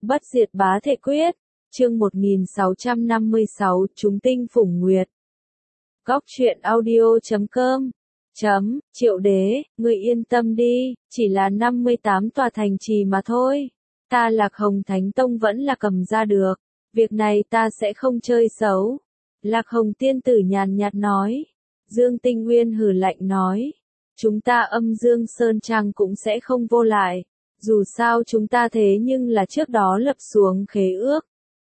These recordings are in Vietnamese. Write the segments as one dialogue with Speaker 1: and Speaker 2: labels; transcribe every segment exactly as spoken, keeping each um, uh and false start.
Speaker 1: Bất diệt bá thể quyết, chương một nghìn sáu trăm năm mươi sáu, chúng tinh phủng nguyệt. Góc truyện audio chấm com chấm, Triệu đế, ngươi yên tâm đi, chỉ là năm mươi tám tòa thành trì mà thôi. Ta Lạc Hồng Thánh Tông vẫn là cầm ra được, việc này ta sẽ không chơi xấu. Lạc Hồng tiên tử nhàn nhạt nói. Dương Tinh Nguyên hừ lạnh nói. Chúng ta âm Dương Sơn Trang cũng sẽ không vô lại. Dù sao chúng ta thế nhưng là trước đó lập xuống khế ước.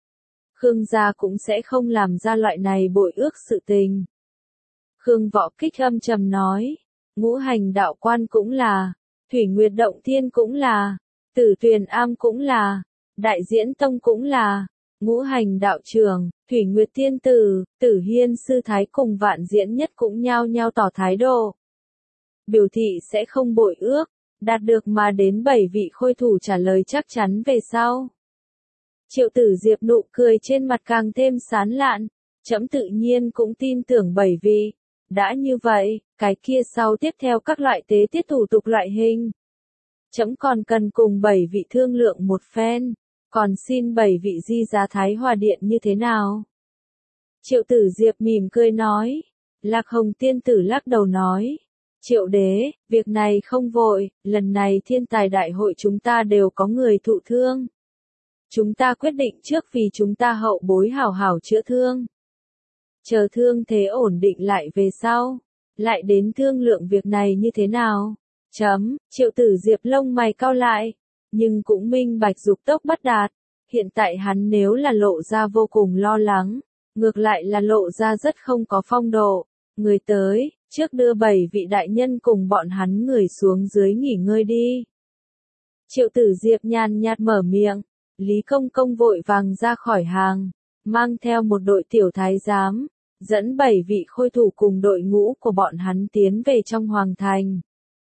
Speaker 1: Khương gia cũng sẽ không làm ra loại này bội ước sự tình. Khương Võ Kích âm trầm nói. Ngũ hành đạo quan cũng là. Thủy Nguyệt Động Thiên cũng là. Tử Tuyền Am cũng là. Đại Diễn Tông cũng là. Ngũ hành đạo trường, Thủy Nguyệt Tiên Tử, Tử Hiên Sư Thái cùng Vạn Diễn Nhất cũng nhao nhao tỏ thái độ. Biểu thị sẽ không bội ước, đạt được mà đến bảy vị khôi thủ trả lời chắc chắn về sau. Triệu Tử Diệp nụ cười trên mặt càng thêm sán lạn, trẫm tự nhiên cũng tin tưởng bảy vị. Đã như vậy, cái kia sau tiếp theo các loại tế tiết thủ tục loại hình. Trẫm còn cần cùng bảy vị thương lượng một phen. Còn xin bảy vị di giá Thái Hòa Điện như thế nào? Triệu Tử Diệp mỉm cười nói. Lạc Hồng tiên tử lắc đầu nói. Triệu đế, việc này không vội, lần này thiên tài đại hội chúng ta đều có người thụ thương. Chúng ta quyết định trước vì chúng ta hậu bối hảo hảo chữa thương. Chờ thương thế ổn định lại về sau. Lại đến thương lượng việc này như thế nào? Chấm, Triệu Tử Diệp lông mày cau lại. Nhưng cũng minh bạch dục tốc bất đạt. Hiện tại hắn nếu là lộ ra vô cùng lo lắng, ngược lại là lộ ra rất không có phong độ. Người tới, trước đưa bảy vị đại nhân cùng bọn hắn người xuống dưới nghỉ ngơi đi. Triệu Tử Diệp nhàn nhạt mở miệng, Lý Công Công vội vàng ra khỏi hàng, mang theo một đội tiểu thái giám, dẫn bảy vị khôi thủ cùng đội ngũ của bọn hắn tiến về trong hoàng thành.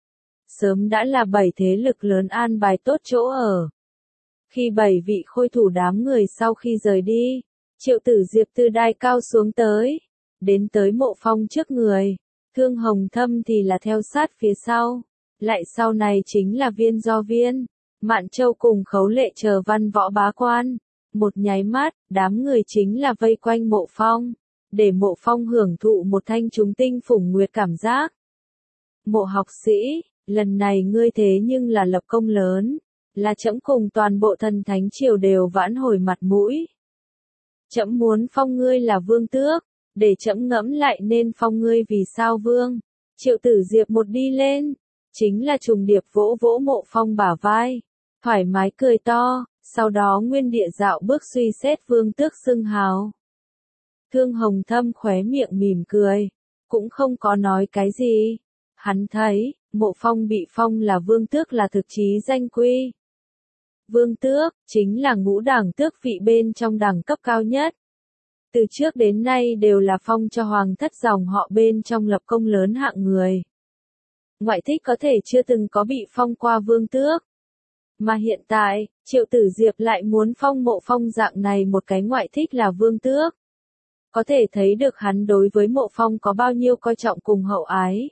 Speaker 1: Sớm đã là bảy thế lực lớn an bài tốt chỗ ở. Khi bảy vị khôi thủ đám người sau khi rời đi, Triệu Tử Diệp từ đài cao xuống tới, đến tới Mộ Phong trước người, Thương Hồng Thâm thì là theo sát phía sau, lại sau này chính là Viên Do Viên, Mạn Châu cùng Khấu Lệ chờ văn võ bá quan. Một nháy mắt, đám người chính là vây quanh Mộ Phong, để Mộ Phong hưởng thụ một thanh chúng tinh phủng nguyệt cảm giác. Mộ học sĩ, lần này ngươi thế nhưng là lập công lớn, là trẫm cùng toàn bộ thần thánh triều đều vãn hồi mặt mũi. Trẫm muốn phong ngươi là vương tước, để trẫm ngẫm lại nên phong ngươi vì sao vương. Triệu Tử Diệp một đi lên, chính là trùng điệp vỗ vỗ Mộ Phong bả vai, thoải mái cười to, sau đó nguyên địa dạo bước suy xét vương tước xưng hào. Thương Hồng Thâm khóe miệng mỉm cười, cũng không có nói cái gì. Hắn thấy, Mộ Phong bị phong là vương tước là thực chí danh quy. Vương tước, chính là ngũ đẳng tước vị bên trong đẳng cấp cao nhất. Từ trước đến nay đều là phong cho hoàng thất dòng họ bên trong lập công lớn hạng người. Ngoại thích có thể chưa từng có bị phong qua vương tước. Mà hiện tại, Triệu Tử Diệp lại muốn phong Mộ Phong dạng này một cái ngoại thích là vương tước. Có thể thấy được hắn đối với Mộ Phong có bao nhiêu coi trọng cùng hậu ái.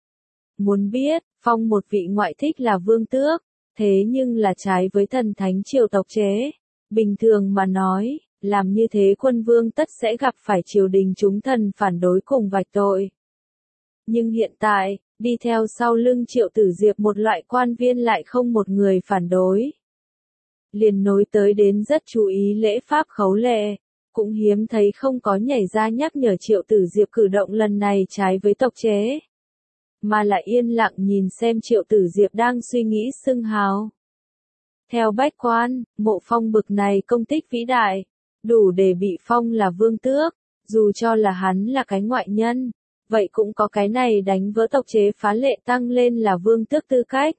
Speaker 1: Muốn biết, phong một vị ngoại thích là vương tước, thế nhưng là trái với thần thánh triều tộc chế. Bình thường mà nói, làm như thế quân vương tất sẽ gặp phải triều đình chúng thần phản đối cùng vạch tội. Nhưng hiện tại, đi theo sau lưng Triệu Tử Diệp một loại quan viên lại không một người phản đối. Liền nối tới đến rất chú ý lễ pháp Khấu Lệ, cũng hiếm thấy không có nhảy ra nhắc nhở Triệu Tử Diệp cử động lần này trái với tộc chế. Mà lại yên lặng nhìn xem Triệu Tử Diệp đang suy nghĩ xưng hào. Theo bách quan, Mộ Phong bực này công tích vĩ đại, đủ để bị phong là vương tước, dù cho là hắn là cái ngoại nhân, vậy cũng có cái này đánh vỡ tộc chế phá lệ tăng lên là vương tước tư cách.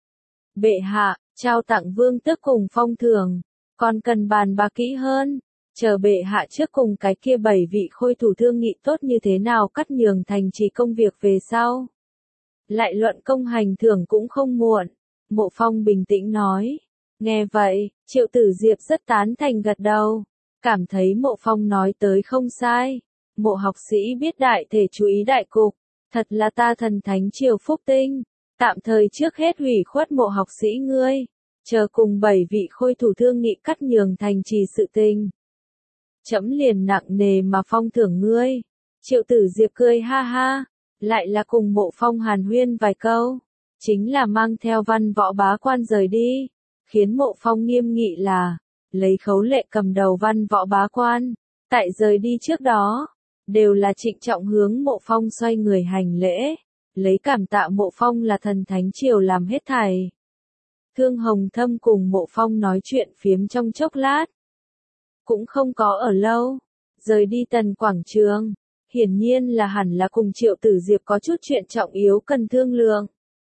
Speaker 1: Bệ hạ, trao tặng vương tước cùng phong thưởng, còn cần bàn bạc kỹ hơn, chờ bệ hạ trước cùng cái kia bảy vị khôi thủ thương nghị tốt như thế nào cắt nhường thành trì công việc về sau. Lại luận công hành thưởng cũng không muộn. Mộ Phong bình tĩnh nói. Nghe vậy, Triệu Tử Diệp rất tán thành gật đầu. Cảm thấy Mộ Phong nói tới không sai. Mộ học sĩ biết đại thể chú ý đại cục. Thật là ta thần thánh triều phúc tinh. Tạm thời trước hết hủy khuất Mộ học sĩ ngươi. chờ cùng bảy vị khôi thủ thương nghị cắt nhường thành trì sự tình. Trẫm liền nặng nề mà phong thưởng ngươi. Triệu Tử Diệp cười ha ha, lại là cùng Mộ Phong hàn huyên vài câu, chính là mang theo Văn Võ bá quan rời đi, khiến Mộ Phong nghiêm nghị là, lấy Khấu Lệ cầm đầu Văn Võ bá quan, tại rời đi trước đó, đều là trịnh trọng hướng Mộ Phong xoay người hành lễ, lấy cảm tạ Mộ Phong là thần thánh triều làm hết thảy. Thương Hồng Thâm cùng Mộ Phong nói chuyện phiếm trong chốc lát, cũng không có ở lâu, rời đi Tần Quảng Trường, hiển nhiên là hẳn là cùng Triệu Tử Diệp có chút chuyện trọng yếu cần thương lượng.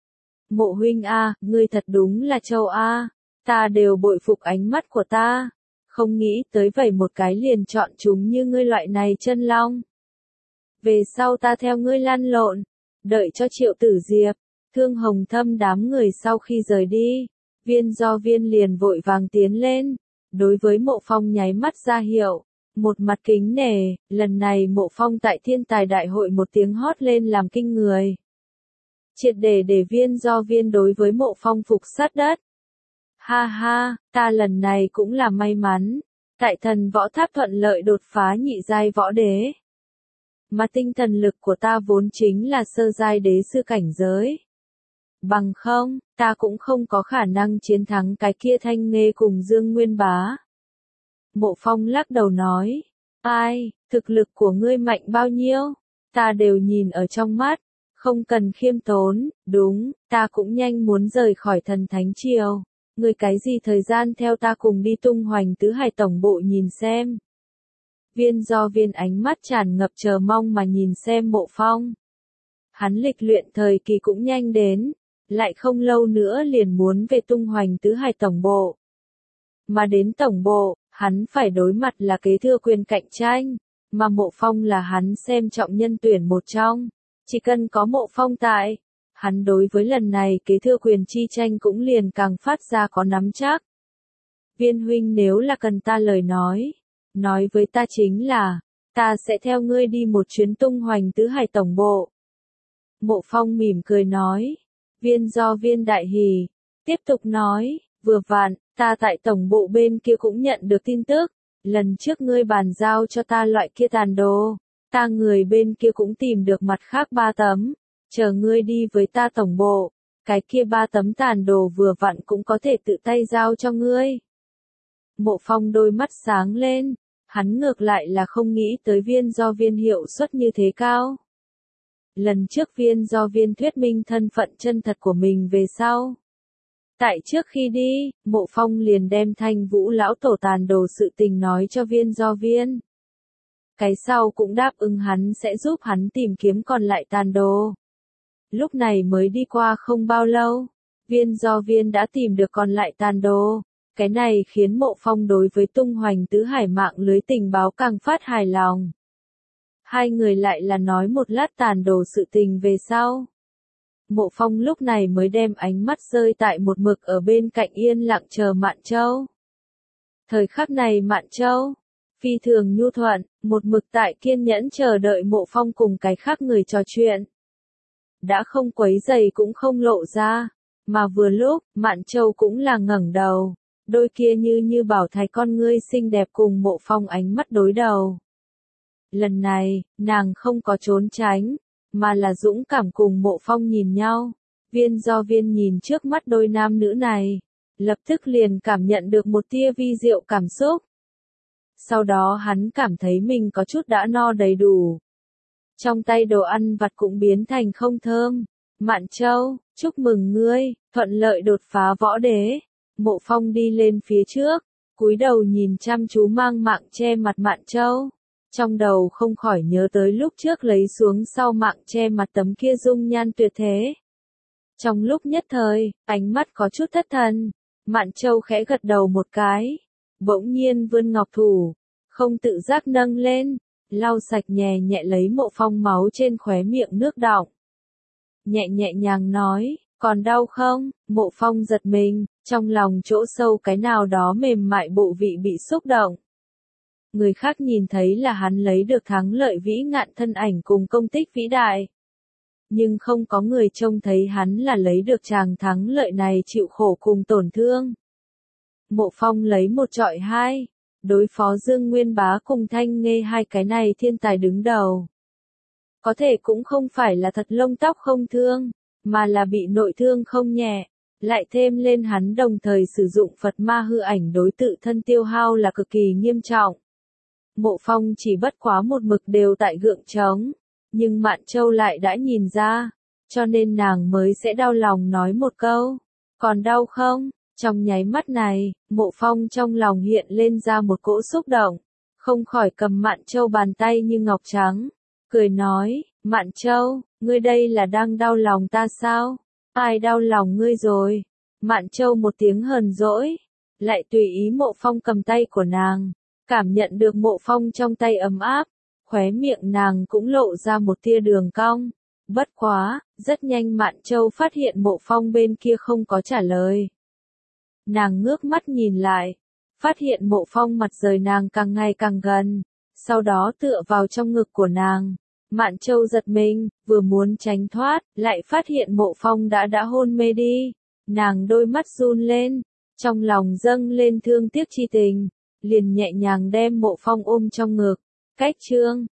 Speaker 1: Mộ huynh a, ngươi thật đúng là châu a, ta đều bội phục ánh mắt của ta, không nghĩ tới vậy một cái liền chọn chúng như ngươi loại này chân long. Về sau ta theo ngươi lăn lộn, đợi cho Triệu Tử Diệp, Thương Hồng Thâm đám người sau khi rời đi, Viên Do Viên liền vội vàng tiến lên, đối với Mộ Phong nháy mắt ra hiệu, một mặt kính nể, lần này Mộ Phong tại Thiên Tài Đại hội một tiếng hót lên làm kinh người. Triệt để để Viên Do Viên đối với Mộ Phong phục sát đất. Ha ha, ta lần này cũng là may mắn, tại Thần Võ Tháp thuận lợi đột phá nhị giai võ đế. Mà tinh thần lực của ta vốn chính là sơ giai đế sư cảnh giới. Bằng không, ta cũng không có khả năng chiến thắng cái kia Thanh Nghê cùng Dương Nguyên Bá. Mộ Phong lắc đầu nói, ai, thực lực của ngươi mạnh bao nhiêu, ta đều nhìn ở trong mắt, không cần khiêm tốn, đúng, ta cũng nhanh muốn rời khỏi thần thánh triều, ngươi cái gì thời gian theo ta cùng đi tung hoành tứ hải tổng bộ nhìn xem. Viên Do Viên ánh mắt tràn ngập chờ mong mà nhìn xem Mộ Phong. Hắn lịch luyện thời kỳ cũng nhanh đến, lại không lâu nữa liền muốn về tung hoành tứ hải tổng bộ. Mà đến tổng bộ, hắn phải đối mặt là kế thừa quyền cạnh tranh, mà Mộ Phong là hắn xem trọng nhân tuyển một trong. Chỉ cần có Mộ Phong tại, hắn đối với lần này kế thừa quyền chi tranh cũng liền càng phát ra có nắm chắc. Viên huynh nếu là cần ta lời nói, nói với ta chính là, ta sẽ theo ngươi đi một chuyến tung hoành tứ hải tổng bộ. Mộ Phong mỉm cười nói, Viên Do Viên đại hỉ, tiếp tục nói, vừa vặn, ta tại tổng bộ bên kia cũng nhận được tin tức, lần trước ngươi bàn giao cho ta loại kia tàn đồ, ta người bên kia cũng tìm được mặt khác ba tấm, chờ ngươi đi với ta tổng bộ, cái kia ba tấm tàn đồ vừa vặn cũng có thể tự tay giao cho ngươi. Mộ Phong đôi mắt sáng lên, hắn ngược lại là không nghĩ tới Viên Do Viên hiệu suất như thế cao. Lần trước Viên Do Viên thuyết minh thân phận chân thật của mình về sau. Tại trước khi đi, Mộ Phong liền đem Thanh Vũ lão tổ tàn đồ sự tình nói cho Viên Do Viên. Cái sau cũng đáp ứng hắn sẽ giúp hắn tìm kiếm còn lại tàn đồ. Lúc này mới đi qua không bao lâu, Viên Do Viên đã tìm được còn lại tàn đồ. Cái này khiến Mộ Phong đối với tung hoành tứ hải mạng lưới tình báo càng phát hài lòng. Hai người lại là nói một lát tàn đồ sự tình về sau. Mộ Phong lúc này mới đem ánh mắt rơi tại một mực ở bên cạnh yên lặng chờ Mạn Châu. Thời khắc này Mạn Châu, phi thường nhu thuận, một mực tại kiên nhẫn chờ đợi Mộ Phong cùng cái khác người trò chuyện. Đã không quấy rầy cũng không lộ ra, mà vừa lúc, Mạn Châu cũng là ngẩng đầu, đôi kia như như bảo thạch con ngươi xinh đẹp cùng Mộ Phong ánh mắt đối đầu. Lần này, nàng không có trốn tránh, mà là dũng cảm cùng Mộ Phong nhìn nhau. Viên Do Viên nhìn trước mắt đôi nam nữ này, lập tức liền cảm nhận được một tia vi diệu cảm xúc. Sau đó hắn cảm thấy mình có chút đã no đầy đủ. Trong tay đồ ăn vặt cũng biến thành không thơm. Mạn Châu, chúc mừng ngươi, thuận lợi đột phá võ đế. Mộ Phong đi lên phía trước, cúi đầu nhìn chăm chú mang mạng che mặt Mạn Châu. Trong đầu không khỏi nhớ tới lúc trước lấy xuống sau mạng che mặt tấm kia dung nhan tuyệt thế. Trong lúc nhất thời, ánh mắt có chút thất thần, Mạn Châu khẽ gật đầu một cái, bỗng nhiên vươn ngọc thủ, không tự giác nâng lên, lau sạch nhẹ nhẹ lấy Mộ Phong máu trên khóe miệng nước đọng. Nhẹ nhẹ nhàng nói, còn đau không? Mộ Phong giật mình, trong lòng chỗ sâu cái nào đó mềm mại bộ vị bị xúc động. Người khác nhìn thấy là hắn lấy được thắng lợi vĩ ngạn thân ảnh cùng công tích vĩ đại. nhưng không có người trông thấy hắn là lấy được tràng thắng lợi này chịu khổ cùng tổn thương. Mộ Phong lấy một trọi hai, đối phó Dương Nguyên Bá cùng Thanh Nghê hai cái này thiên tài đứng đầu. Có thể cũng không phải là thật lông tóc không thương, mà là bị nội thương không nhẹ, lại thêm lên hắn đồng thời sử dụng Phật ma hư ảnh đối tự thân tiêu hao là cực kỳ nghiêm trọng. Mộ Phong chỉ bất quá một mực đều tại gượng trống, nhưng Mạn Châu lại đã nhìn ra, cho nên nàng mới sẽ đau lòng nói một câu, còn đau không? Trong nháy mắt này, Mộ Phong trong lòng hiện lên ra một cỗ xúc động, không khỏi cầm Mạn Châu bàn tay như ngọc trắng, cười nói, Mạn Châu, ngươi đây là đang đau lòng ta sao? Ai đau lòng ngươi rồi? Mạn Châu một tiếng hờn dỗi, lại tùy ý Mộ Phong cầm tay của nàng, cảm nhận được Mộ Phong trong tay ấm áp, khóe miệng nàng cũng lộ ra một tia đường cong. Bất quá, rất nhanh Mạn Châu phát hiện Mộ Phong bên kia không có trả lời. Nàng ngước mắt nhìn lại, phát hiện Mộ Phong mặt rời nàng càng ngày càng gần, sau đó tựa vào trong ngực của nàng. Mạn Châu giật mình, vừa muốn tránh thoát, lại phát hiện Mộ Phong đã đã hôn mê đi. Nàng đôi mắt run lên, trong lòng dâng lên thương tiếc chi tình, liền nhẹ nhàng đem Mộ Phong ôm trong ngực. Cách chương